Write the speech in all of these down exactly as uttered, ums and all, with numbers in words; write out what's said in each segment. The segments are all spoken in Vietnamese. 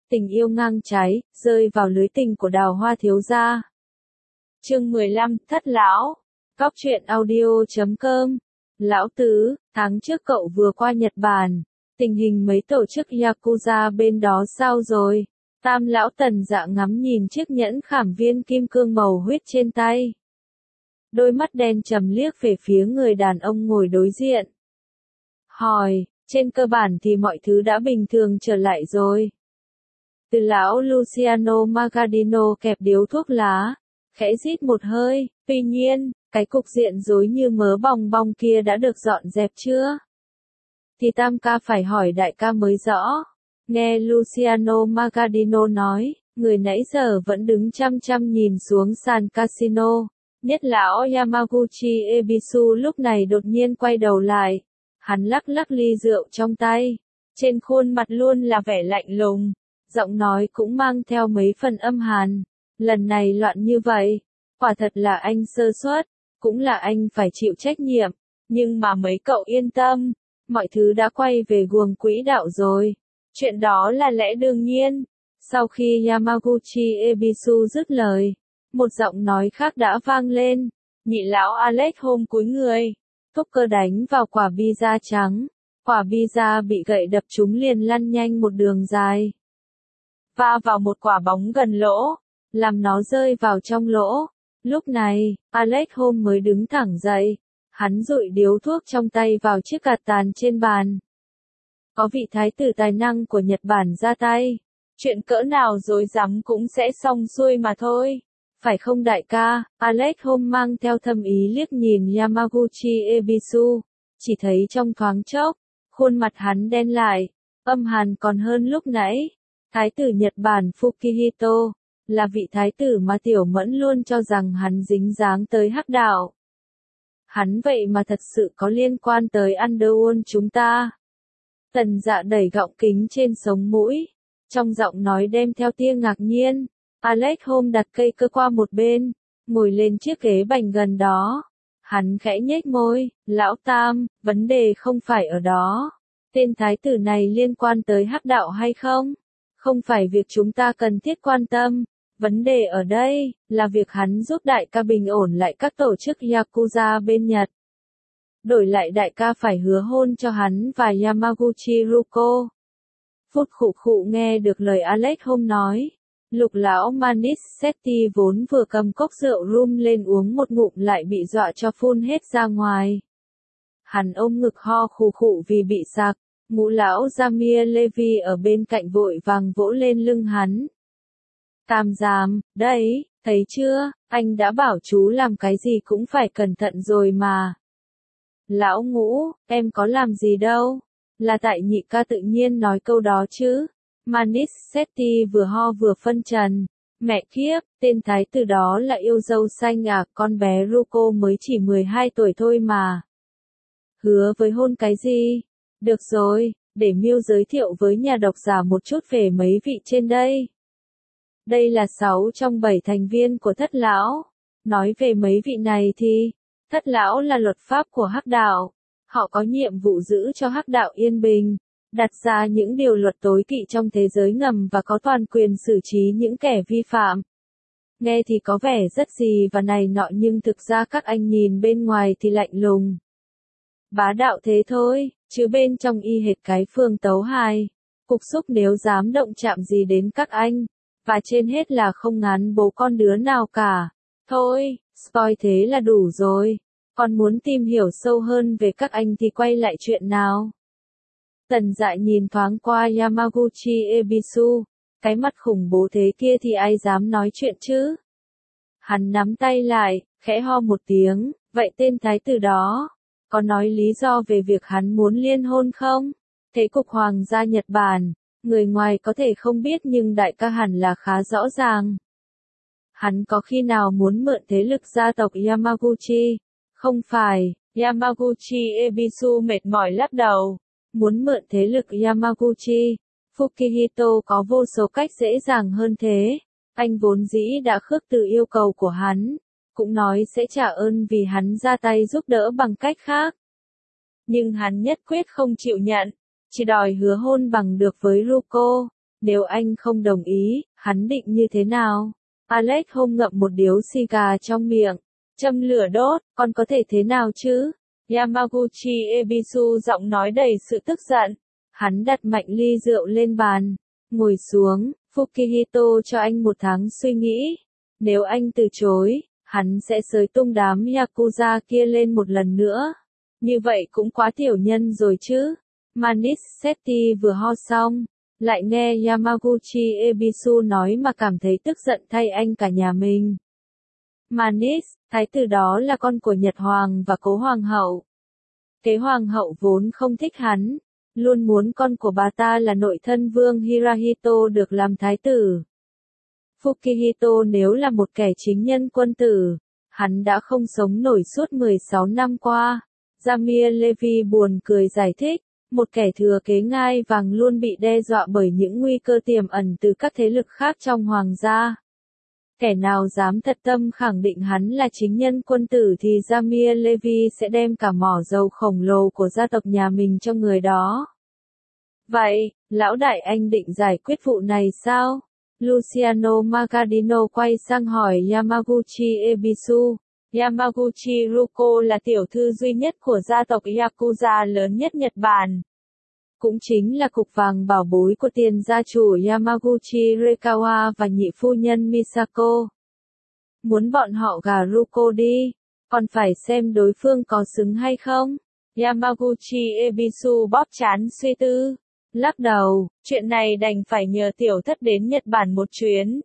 tình yêu ngang trái, rơi vào lưới tình của Đào Hoa thiếu gia. Chương mười lăm, Thất lão. Góc truyện audio chấm com. Lão tứ, tháng trước cậu vừa qua Nhật Bản, tình hình mấy tổ chức Yakuza bên đó sao rồi? Tam lão Tần Dạ ngắm nhìn chiếc nhẫn khảm viên kim cương màu huyết trên tay. Đôi mắt đen trầm liếc về phía người đàn ông ngồi đối diện. Hỏi, trên cơ bản thì mọi thứ đã bình thường trở lại rồi. Từ lão Luciano Magadino kẹp điếu thuốc lá, khẽ rít một hơi, tuy nhiên, cái cục diện rối như mớ bong bong kia đã được dọn dẹp chưa? Thì Tam ca phải hỏi đại ca mới rõ. Nghe Luciano Magadino nói, người nãy giờ vẫn đứng chăm chăm nhìn xuống sàn casino. Nhất lão Yamaguchi Ebisu lúc này đột nhiên quay đầu lại. Hắn lắc lắc ly rượu trong tay. Trên khuôn mặt luôn là vẻ lạnh lùng. Giọng nói cũng mang theo mấy phần âm hàn. Lần này loạn như vậy. Quả thật là anh sơ suất. Cũng là anh phải chịu trách nhiệm. Nhưng mà mấy cậu yên tâm. Mọi thứ đã quay về guồng quỹ đạo rồi. Chuyện đó là lẽ đương nhiên. Sau khi Yamaguchi Ebisu dứt lời, một giọng nói khác đã vang lên. Nhị lão Alex hôm cúi người. Thúc cơ đánh vào quả pizza trắng. Quả pizza bị gậy đập trúng liền lăn nhanh một đường dài. Va vào một quả bóng gần lỗ. Làm nó rơi vào trong lỗ. Lúc này, Alex hôm mới đứng thẳng dậy. Hắn dụi điếu thuốc trong tay vào chiếc cạt tàn trên bàn. Có vị thái tử tài năng của Nhật Bản ra tay. Chuyện cỡ nào dối rắm cũng sẽ xong xuôi mà thôi. Phải không đại ca? Alex hôm mang theo thâm ý liếc nhìn Yamaguchi Ebisu. Chỉ thấy trong thoáng chốc, khuôn mặt hắn đen lại, âm hàn còn hơn lúc nãy. Thái tử Nhật Bản Fukihito, là vị thái tử mà Tiểu Mẫn luôn cho rằng hắn dính dáng tới hắc đạo. Hắn vậy mà thật sự có liên quan tới Underworld chúng ta. Tần Dạ đẩy gọng kính trên sống mũi, trong giọng nói đem theo tia ngạc nhiên. Alex hôm đặt cây cơ qua một bên, ngồi lên chiếc ghế bành gần đó. Hắn khẽ nhếch môi, lão Tam, vấn đề không phải ở đó. Tên thái tử này liên quan tới hắc đạo hay không? Không phải việc chúng ta cần thiết quan tâm. Vấn đề ở đây, là việc hắn giúp đại ca bình ổn lại các tổ chức Yakuza bên Nhật. Đổi lại đại ca phải hứa hôn cho hắn và Yamaguchi Ruko. Phút khụ khụ nghe được lời Alex hôm nói. Lục lão Manissetti vốn vừa cầm cốc rượu rum lên uống một ngụm lại bị dọa cho phun hết ra ngoài. Hắn ôm ngực ho khụ khụ vì bị sặc. Ngũ lão Jamir Levy ở bên cạnh vội vàng vỗ lên lưng hắn. Tam giám, đấy, thấy chưa, anh đã bảo chú làm cái gì cũng phải cẩn thận rồi mà. Lão Ngũ, em có làm gì đâu, là tại nhị ca tự nhiên nói câu đó chứ. Manissetti vừa ho vừa phân trần. Mẹ kiếp, tên thái tử đó là yêu dâu xanh à, con bé Ruko mới chỉ mười hai tuổi thôi mà. Hứa với hôn cái gì? Được rồi, để Miêu giới thiệu với nhà độc giả một chút về mấy vị trên đây. Đây là sáu trong bảy thành viên của Thất lão. Nói về mấy vị này thì, Thất lão là luật pháp của hắc đạo. Họ có nhiệm vụ giữ cho hắc đạo yên bình, đặt ra những điều luật tối kỵ trong thế giới ngầm và có toàn quyền xử trí những kẻ vi phạm. Nghe thì có vẻ rất gì và này nọ nhưng thực ra các anh nhìn bên ngoài thì lạnh lùng. Bá đạo thế thôi, chứ bên trong y hệt cái phường tấu hài. Cục xúc nếu dám động chạm gì đến các anh. Và trên hết là không ngán bố con đứa nào cả. Thôi, spoil thế là đủ rồi. Còn muốn tìm hiểu sâu hơn về các anh thì quay lại chuyện nào. Tần Dạ nhìn thoáng qua Yamaguchi Ebisu. Cái mặt khủng bố thế kia thì ai dám nói chuyện chứ. Hắn nắm tay lại, khẽ ho một tiếng. Vậy tên thái tử đó, có nói lý do về việc hắn muốn liên hôn không? Thế cục hoàng gia Nhật Bản, người ngoài có thể không biết nhưng đại ca hẳn là khá rõ ràng. Hắn có khi nào muốn mượn thế lực gia tộc Yamaguchi? Không phải, Yamaguchi Ebisu mệt mỏi lắc đầu. Muốn mượn thế lực Yamaguchi, Fukihito có vô số cách dễ dàng hơn thế. Anh vốn dĩ đã khước từ yêu cầu của hắn, cũng nói sẽ trả ơn vì hắn ra tay giúp đỡ bằng cách khác. Nhưng hắn nhất quyết không chịu nhận, chỉ đòi hứa hôn bằng được với Ruko. Nếu anh không đồng ý, hắn định như thế nào? Alex Holmes ngậm một điếu xì gà trong miệng. Châm lửa đốt, con có thể thế nào chứ? Yamaguchi Ebisu giọng nói đầy sự tức giận. Hắn đặt mạnh ly rượu lên bàn. Ngồi xuống, Fukihito cho anh một tháng suy nghĩ. Nếu anh từ chối, hắn sẽ xới tung đám Yakuza kia lên một lần nữa. Như vậy cũng quá tiểu nhân rồi chứ. Manisetti vừa ho xong, lại nghe Yamaguchi Ebisu nói mà cảm thấy tức giận thay anh cả nhà mình. Manis, thái tử đó là con của Nhật Hoàng và Cố Hoàng hậu. Kế Hoàng hậu vốn không thích hắn, luôn muốn con của bà ta là nội thân vương Hirahito được làm thái tử. Fukihito nếu là một kẻ chính nhân quân tử, hắn đã không sống nổi suốt mười sáu năm qua. Jamir Levy buồn cười giải thích, một kẻ thừa kế ngai vàng luôn bị đe dọa bởi những nguy cơ tiềm ẩn từ các thế lực khác trong hoàng gia. Kẻ nào dám thật tâm khẳng định hắn là chính nhân quân tử thì Jamir Levy sẽ đem cả mỏ dầu khổng lồ của gia tộc nhà mình cho người đó. Vậy, lão đại anh định giải quyết vụ này sao? Luciano Magadino quay sang hỏi Yamaguchi Ebisu. Yamaguchi Ruko là tiểu thư duy nhất của gia tộc Yakuza lớn nhất Nhật Bản. Cũng chính là cục vàng bảo bối của tiền gia chủ Yamaguchi Reikawa và nhị phu nhân Misako. Muốn bọn họ gả Ruko đi, còn phải xem đối phương có xứng hay không. Yamaguchi Ebisu bóp trán suy tư. Lắc đầu, chuyện này đành phải nhờ tiểu thất đến Nhật Bản một chuyến.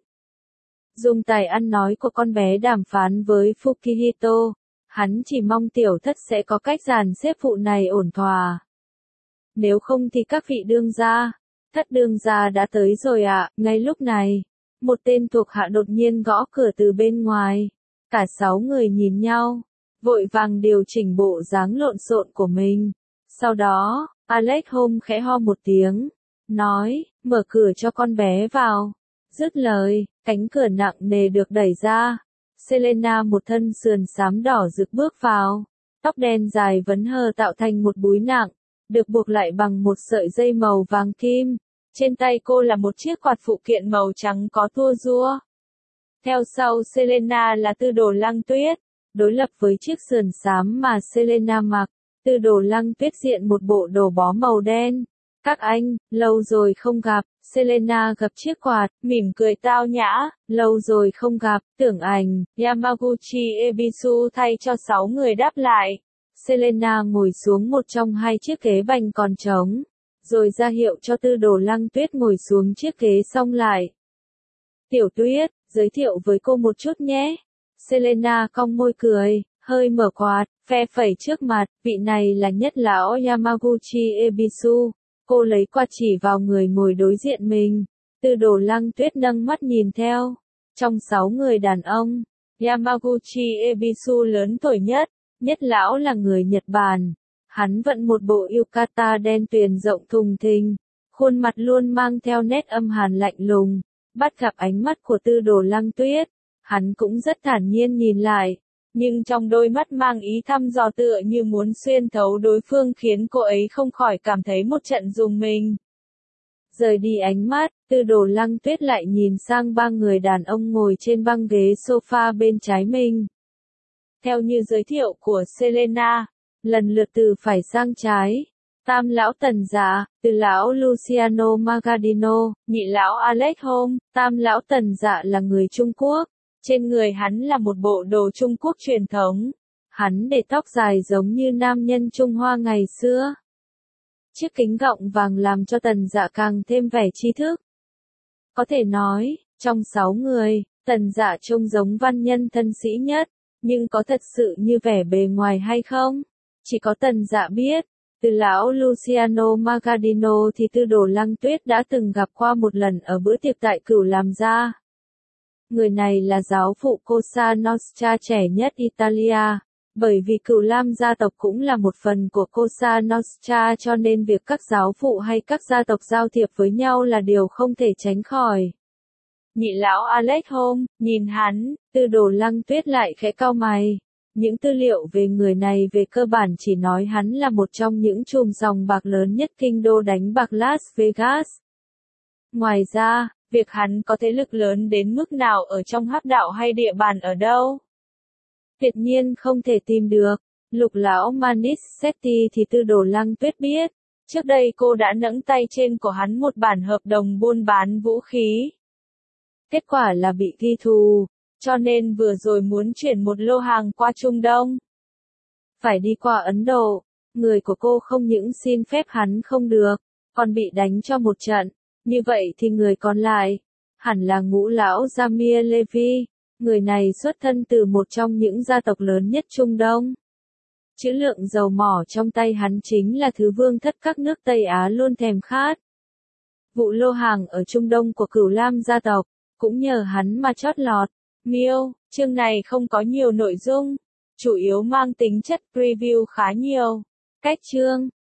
Dùng tài ăn nói của con bé đàm phán với Fukihito, hắn chỉ mong tiểu thất sẽ có cách dàn xếp vụ này ổn thỏa. Nếu không thì các vị đương gia, thất đương gia đã tới rồi ạ. À. Ngay lúc này, một tên thuộc hạ đột nhiên gõ cửa từ bên ngoài. Cả sáu người nhìn nhau, vội vàng điều chỉnh bộ dáng lộn xộn của mình. Sau đó, Alex Holmes khẽ ho một tiếng, nói, mở cửa cho con bé vào. Dứt lời, cánh cửa nặng nề được đẩy ra. Selena một thân sườn xám đỏ rực bước vào. Tóc đen dài vấn hờ tạo thành một búi nặng, được buộc lại bằng một sợi dây màu vàng kim. Trên tay cô là một chiếc quạt phụ kiện màu trắng có tua rua. Theo sau Selena là Tư Đồ Lăng Tuyết. Đối lập với chiếc sườn xám mà Selena mặc, Tư Đồ Lăng Tuyết diện một bộ đồ bó màu đen. Các anh, lâu rồi không gặp. Selena gập chiếc quạt, mỉm cười tao nhã, lâu rồi không gặp, tưởng ảnh. Yamaguchi Ebisu thay cho sáu người đáp lại. Selena ngồi xuống một trong hai chiếc ghế bành còn trống, rồi ra hiệu cho Tư Đồ Lăng Tuyết ngồi xuống chiếc ghế xong lại. Tiểu Tuyết, giới thiệu với cô một chút nhé. Selena cong môi cười, hơi mở quạt, phe phẩy trước mặt, vị này là nhất lão Yamaguchi Ebisu. Cô lấy quạt chỉ vào người ngồi đối diện mình. Tư Đồ Lăng Tuyết nâng mắt nhìn theo. Trong sáu người đàn ông, Yamaguchi Ebisu lớn tuổi nhất, nhất lão là người Nhật Bản. Hắn vận một bộ yukata đen tuyền rộng thùng thình, khuôn mặt luôn mang theo nét âm hàn lạnh lùng. Bắt gặp ánh mắt của Tư Đồ Lăng Tuyết, hắn cũng rất thản nhiên nhìn lại. Nhưng trong đôi mắt mang ý thăm dò tựa như muốn xuyên thấu đối phương khiến cô ấy không khỏi cảm thấy một trận rùng mình. Rời đi ánh mắt, Tư Đồ Lăng Tuyết lại nhìn sang ba người đàn ông ngồi trên băng ghế sofa bên trái mình. Theo như giới thiệu của Selena, lần lượt từ phải sang trái, tam lão Tần Dạ, từ lão Luciano Magadino, nhị lão Alex Holmes, tam lão Tần Dạ là người Trung Quốc. Trên người hắn là một bộ đồ Trung Quốc truyền thống. Hắn để tóc dài giống như nam nhân Trung Hoa ngày xưa. Chiếc kính gọng vàng làm cho Tần Dạ càng thêm vẻ trí thức. Có thể nói, trong sáu người, Tần Dạ trông giống văn nhân thân sĩ nhất, nhưng có thật sự như vẻ bề ngoài hay không? Chỉ có Tần Dạ biết. Từ lão Luciano Magadino thì Tư Đồ Lăng Tuyết đã từng gặp qua một lần ở bữa tiệc tại Cửu Làm Gia. Người này là giáo phụ Cosa Nostra trẻ nhất Italia, bởi vì Cửu Lam gia tộc cũng là một phần của Cosa Nostra cho nên việc các giáo phụ hay các gia tộc giao thiệp với nhau là điều không thể tránh khỏi. Nhị lão Alex Holmes, nhìn hắn, Tư Đồ Lăng Tuyết lại khẽ cau mày. Những tư liệu về người này về cơ bản chỉ nói hắn là một trong những chùm sòng bạc lớn nhất kinh đô đánh bạc Las Vegas. Ngoài ra, việc hắn có thế lực lớn đến mức nào ở trong hắc đạo hay địa bàn ở đâu, tuyệt nhiên không thể tìm được. Lục lão Manish Sethi thì Tư Đồ Lăng Tuyết biết, trước đây cô đã nẫng tay trên của hắn một bản hợp đồng buôn bán vũ khí. Kết quả là bị ghi thù, cho nên vừa rồi muốn chuyển một lô hàng qua Trung Đông. Phải đi qua Ấn Độ, người của cô không những xin phép hắn không được, còn bị đánh cho một trận. Như vậy thì người còn lại, hẳn là Ngũ lão Jamir Levy, người này xuất thân từ một trong những gia tộc lớn nhất Trung Đông. Trữ lượng dầu mỏ trong tay hắn chính là thứ vương thất các nước Tây Á luôn thèm khát. Vụ lô hàng ở Trung Đông của Cửu Lam gia tộc, cũng nhờ hắn mà chót lọt. Miêu, chương này không có nhiều nội dung, chủ yếu mang tính chất preview khá nhiều. Cách chương